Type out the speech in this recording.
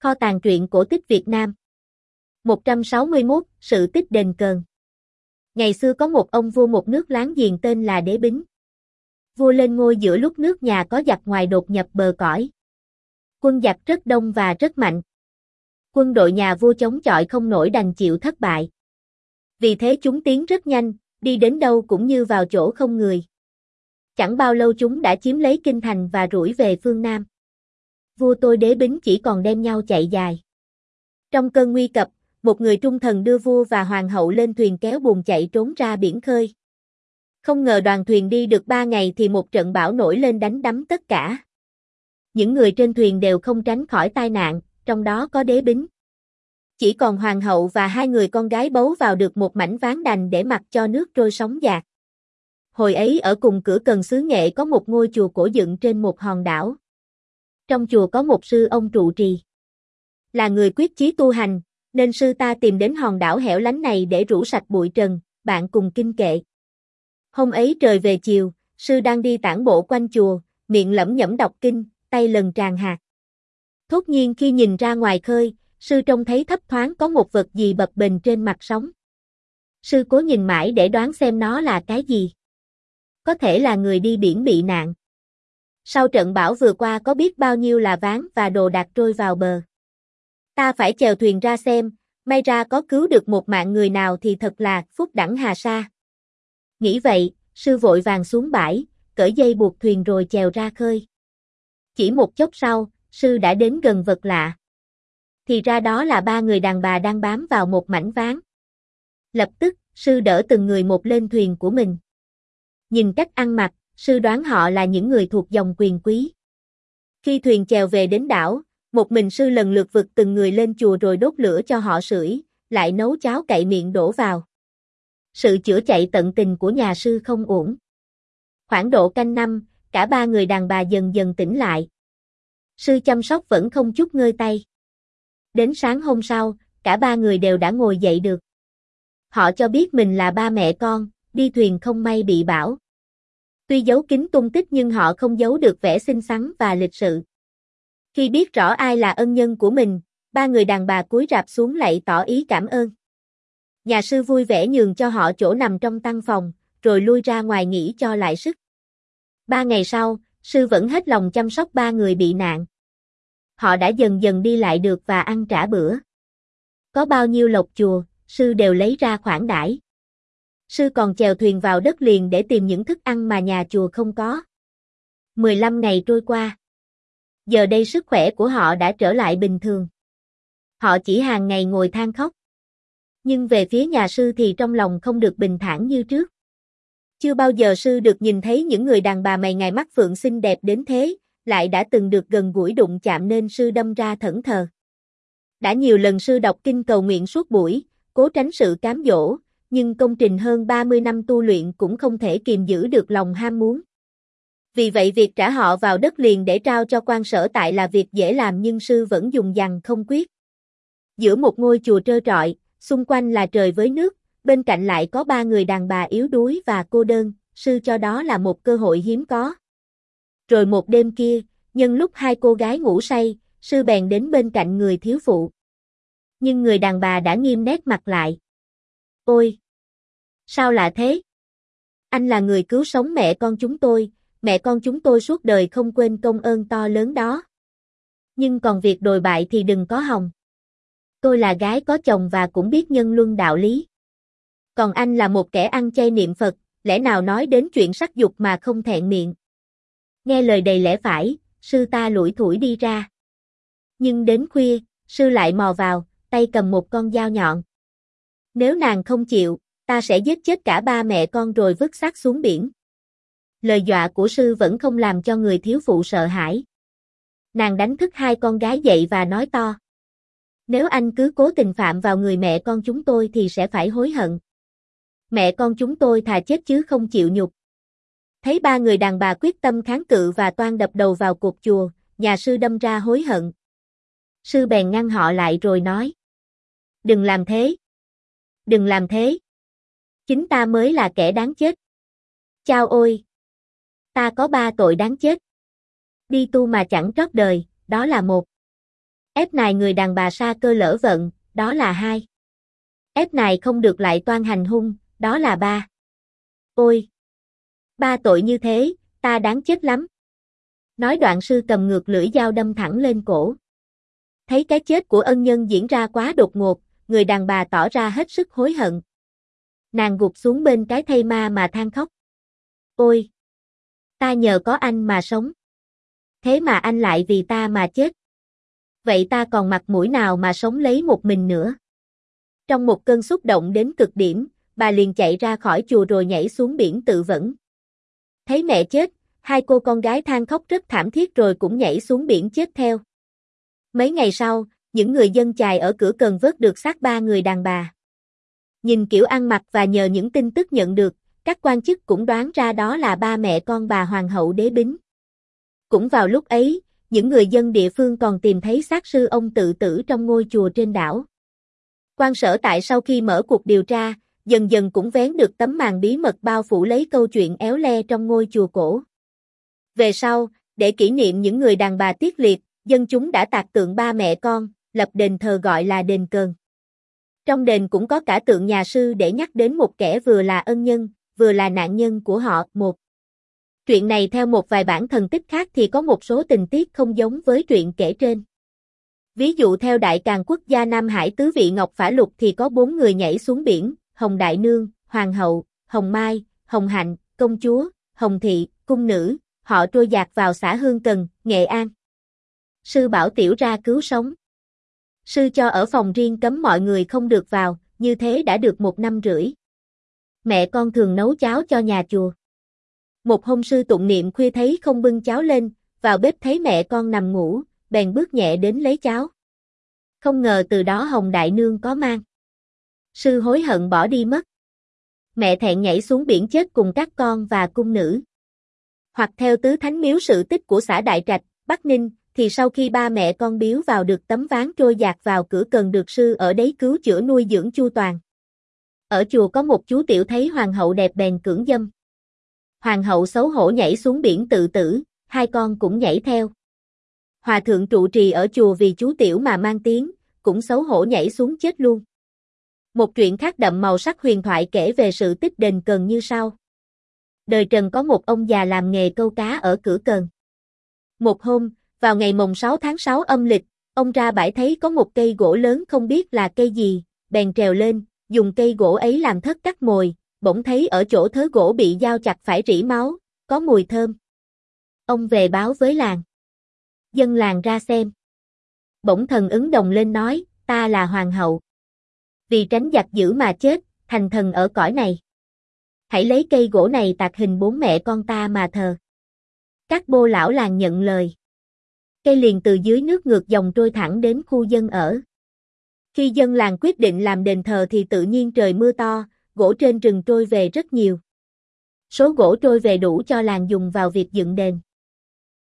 Kho tàng truyện cổ tích Việt Nam. 161, sự tích đền Cờn. Ngày xưa có một ông vua một nước láng giềng tên là Đế Bính. Vua lên ngôi giữa lúc nước nhà có giặc ngoài đột nhập bờ cõi. Quân giặc rất đông và rất mạnh. Quân đội nhà vua chống chọi không nổi đành chịu thất bại. Vì thế chúng tiến rất nhanh, đi đến đâu cũng như vào chỗ không người. Chẳng bao lâu chúng đã chiếm lấy kinh thành và rủi về phương Nam. Vua tôi Đế Bính chỉ còn đem nhau chạy dài. Trong cơn nguy cấp, một người trung thần đưa vua và hoàng hậu lên thuyền kéo bùn chạy trốn ra biển khơi. Không ngờ đoàn thuyền đi được 3 ngày thì một trận bão nổi lên đánh đắm tất cả. Những người trên thuyền đều không tránh khỏi tai nạn, trong đó có Đế Bính. Chỉ còn hoàng hậu và 2 người con gái bấu vào được một mảnh ván đành để mặc cho nước trôi sóng dạt. Hồi ấy ở cùng cửa Cần xứ Nghệ có một ngôi chùa cổ dựng trên một hòn đảo. Trong chùa có một sư ông trụ trì. Là người quyết chí tu hành, nên sư ta tìm đến hòn đảo hẻo lánh này để rũ sạch bụi trần, bạn cùng kinh kệ. Hôm ấy trời về chiều, sư đang đi tản bộ quanh chùa, miệng lẩm nhẩm đọc kinh, tay lần tràn hạt. Thốt nhiên khi nhìn ra ngoài khơi, sư trông thấy thấp thoáng có một vật gì bập bềnh trên mặt sóng. Sư cố nhìn mãi để đoán xem nó là cái gì. Có thể là người đi biển bị nạn. Sau trận bão vừa qua có biết bao nhiêu là ván và đồ đạc trôi vào bờ. Ta phải chèo thuyền ra xem, may ra có cứu được một mạng người nào thì thật là phúc đẳng hà sa. Nghĩ vậy, sư vội vàng xuống bãi, cởi dây buộc thuyền rồi chèo ra khơi. Chỉ một chốc sau, sư đã đến gần vật lạ. Thì ra đó là 3 người đàn bà đang bám vào một mảnh ván. Lập tức, sư đỡ từng người một lên thuyền của mình. Nhìn cách ăn mặc, sư đoán họ là những người thuộc dòng quyền quý. Khi thuyền chèo về đến đảo, một mình sư lần lượt vực từng người lên chùa rồi đốt lửa cho họ sưởi, lại nấu cháo cậy miệng đổ vào. Sự chữa chạy tận tình của nhà sư không uổng. Khoảng độ canh 5, cả 3 người đàn bà dần dần tỉnh lại. Sư chăm sóc vẫn không chút ngơi tay. Đến sáng hôm sau, cả 3 người đều đã ngồi dậy được. Họ cho biết mình là ba mẹ con, đi thuyền không may bị bão. Tuy giấu kín tung tích nhưng họ không giấu được vẻ xinh xắn và lịch sự. Khi biết rõ ai là ân nhân của mình, 3 người đàn bà cúi rạp xuống lạy tỏ ý cảm ơn. Nhà sư vui vẻ nhường cho họ chỗ nằm trong tăng phòng, rồi lui ra ngoài nghỉ cho lại sức. 3 ngày sau, sư vẫn hết lòng chăm sóc 3 người bị nạn. Họ đã dần dần đi lại được và ăn trả bữa. Có bao nhiêu lộc chùa, sư đều lấy ra khoản đãi. Sư còn chèo thuyền vào đất liền để tìm những thức ăn mà nhà chùa không có. 15 ngày trôi qua. Giờ đây sức khỏe của họ đã trở lại bình thường. Họ chỉ hàng ngày ngồi than khóc. Nhưng về phía nhà sư thì trong lòng không được bình thản như trước. Chưa bao giờ sư được nhìn thấy những người đàn bà mày ngày mắt phượng xinh đẹp đến thế, lại đã từng được gần gũi đụng chạm nên sư đâm ra thẫn thờ. Đã nhiều lần sư đọc kinh cầu nguyện suốt buổi, cố tránh sự cám dỗ, nhưng công trình hơn 30 năm tu luyện cũng không thể kiềm giữ được lòng ham muốn. Vì vậy việc trả họ vào đất liền để trao cho quan sở tại là việc dễ làm nhưng sư vẫn dùng dằng không quyết. Giữa một ngôi chùa trơ trọi, xung quanh là trời với nước, bên cạnh lại có 3 người đàn bà yếu đuối và cô đơn, sư cho đó là một cơ hội hiếm có. Rồi một đêm kia, nhân lúc 2 cô gái ngủ say, sư bèn đến bên cạnh người thiếu phụ. Nhưng người đàn bà đã nghiêm nét mặt lại. Ôi! Sao lạ thế? Anh là người cứu sống mẹ con chúng tôi suốt đời không quên công ơn to lớn đó. Nhưng còn việc đồi bại thì đừng có hòng. Tôi là gái có chồng và cũng biết nhân luân đạo lý. Còn anh là một kẻ ăn chay niệm Phật, lẽ nào nói đến chuyện sắc dục mà không thẹn miệng. Nghe lời đầy lẽ phải, sư ta lủi thủi đi ra. Nhưng đến khuya, sư lại mò vào, tay cầm một con dao nhọn. Nếu nàng không chịu, ta sẽ giết chết cả 3 mẹ con rồi vứt xác xuống biển. Lời dọa của sư vẫn không làm cho người thiếu phụ sợ hãi. Nàng đánh thức 2 con gái dậy và nói to. Nếu anh cứ cố tình phạm vào người mẹ con chúng tôi thì sẽ phải hối hận. Mẹ con chúng tôi thà chết chứ không chịu nhục. Thấy 3 người đàn bà quyết tâm kháng cự và toan đập đầu vào cột chùa, nhà sư đâm ra hối hận. Sư bèn ngăn họ lại rồi nói. Đừng làm thế. Đừng làm thế. Chính ta mới là kẻ đáng chết. Chao ôi! Ta có 3 tội đáng chết. Đi tu mà chẳng trót đời, đó là 1. Ép nài người đàn bà sa cơ lỡ vận, đó là 2. Ép nài không được lại toan hành hung, đó là 3. Ôi! 3 tội như thế, ta đáng chết lắm. Nói đoạn sư cầm ngược lưỡi dao đâm thẳng lên cổ. Thấy cái chết của ân nhân diễn ra quá đột ngột, người đàn bà tỏ ra hết sức hối hận. Nàng gục xuống bên cái thây ma mà than khóc. Ôi! Ta nhờ có anh mà sống. Thế mà anh lại vì ta mà chết. Vậy ta còn mặt mũi nào mà sống lấy một mình nữa? Trong một cơn xúc động đến cực điểm, bà liền chạy ra khỏi chùa rồi nhảy xuống biển tự vẫn. Thấy mẹ chết, 2 cô con gái than khóc rất thảm thiết rồi cũng nhảy xuống biển chết theo. Mấy ngày sau, những người dân chài ở cửa cần vớt được xác 3 người đàn bà. Nhìn kiểu ăn mặc và nhờ những tin tức nhận được, các quan chức cũng đoán ra đó là 3 mẹ con bà Hoàng hậu Đế Bính. Cũng vào lúc ấy, những người dân địa phương còn tìm thấy xác sư ông tự tử trong ngôi chùa trên đảo. Quan sở tại sau khi mở cuộc điều tra, dần dần cũng vén được tấm màn bí mật bao phủ lấy câu chuyện éo le trong ngôi chùa cổ. Về sau, để kỷ niệm những người đàn bà tiết liệt, dân chúng đã tạc tượng 3 mẹ con, lập đền thờ gọi là đền Cờn. Trong đền cũng có cả tượng nhà sư để nhắc đến một kẻ vừa là ân nhân, vừa là nạn nhân của họ. Một Truyện này theo một vài bản thần tích khác thì có một số tình tiết không giống với truyện kể trên. Ví dụ theo Đại Càn Quốc gia Nam Hải Tứ Vị Ngọc Phả Lục thì có 4 người nhảy xuống biển: Hồng Đại Nương, Hoàng hậu, Hồng Mai, Hồng Hạnh, Công chúa, Hồng Thị, Cung nữ, họ trôi dạt vào xã Hương Cần, Nghệ An. Sư bảo Tiểu ra cứu sống. Sư cho ở phòng riêng cấm mọi người không được vào, như thế đã được 1 năm rưỡi. Mẹ con thường nấu cháo cho nhà chùa. Một hôm sư tụng niệm khuya thấy không bưng cháo lên, vào bếp thấy mẹ con nằm ngủ, bèn bước nhẹ đến lấy cháo. Không ngờ từ đó Hồng Đại Nương có mang. Sư hối hận bỏ đi mất. Mẹ thẹn nhảy xuống biển chết cùng các con và cung nữ. Hoặc theo Tứ Thánh Miếu sự tích của xã Đại Trạch, Bắc Ninh, thì sau khi 3 mẹ con biếu vào được tấm ván trôi dạt vào cửa cần được sư ở đấy cứu chữa nuôi dưỡng chu toàn. Ở chùa có một chú tiểu thấy hoàng hậu đẹp bèn cưỡng dâm. Hoàng hậu xấu hổ nhảy xuống biển tự tử, 2 con cũng nhảy theo. Hòa thượng trụ trì ở chùa vì chú tiểu mà mang tiếng, cũng xấu hổ nhảy xuống chết luôn. Một truyện khác đậm màu sắc huyền thoại kể về sự tích đền Cờn như sau. Đời Trần có một ông già làm nghề câu cá ở cửa Cờn. Một hôm, vào ngày mồng 6 tháng 6 âm lịch, ông ra bãi thấy có một cây gỗ lớn không biết là cây gì, bèn trèo lên, dùng cây gỗ ấy làm thất cắt mồi, bỗng thấy ở chỗ thớ gỗ bị dao chặt phải rỉ máu, có mùi thơm. Ông về báo với làng. Dân làng ra xem. Bỗng thần ứng đồng lên nói, ta là hoàng hậu. Vì tránh giặc dữ mà chết, thành thần ở cõi này. Hãy lấy cây gỗ này tạc hình 4 mẹ con ta mà thờ. Các bô lão làng nhận lời. Cây liền từ dưới nước ngược dòng trôi thẳng đến khu dân ở. Khi dân làng quyết định làm đền thờ thì tự nhiên trời mưa to, gỗ trên rừng trôi về rất nhiều. Số gỗ trôi về đủ cho làng dùng vào việc dựng đền.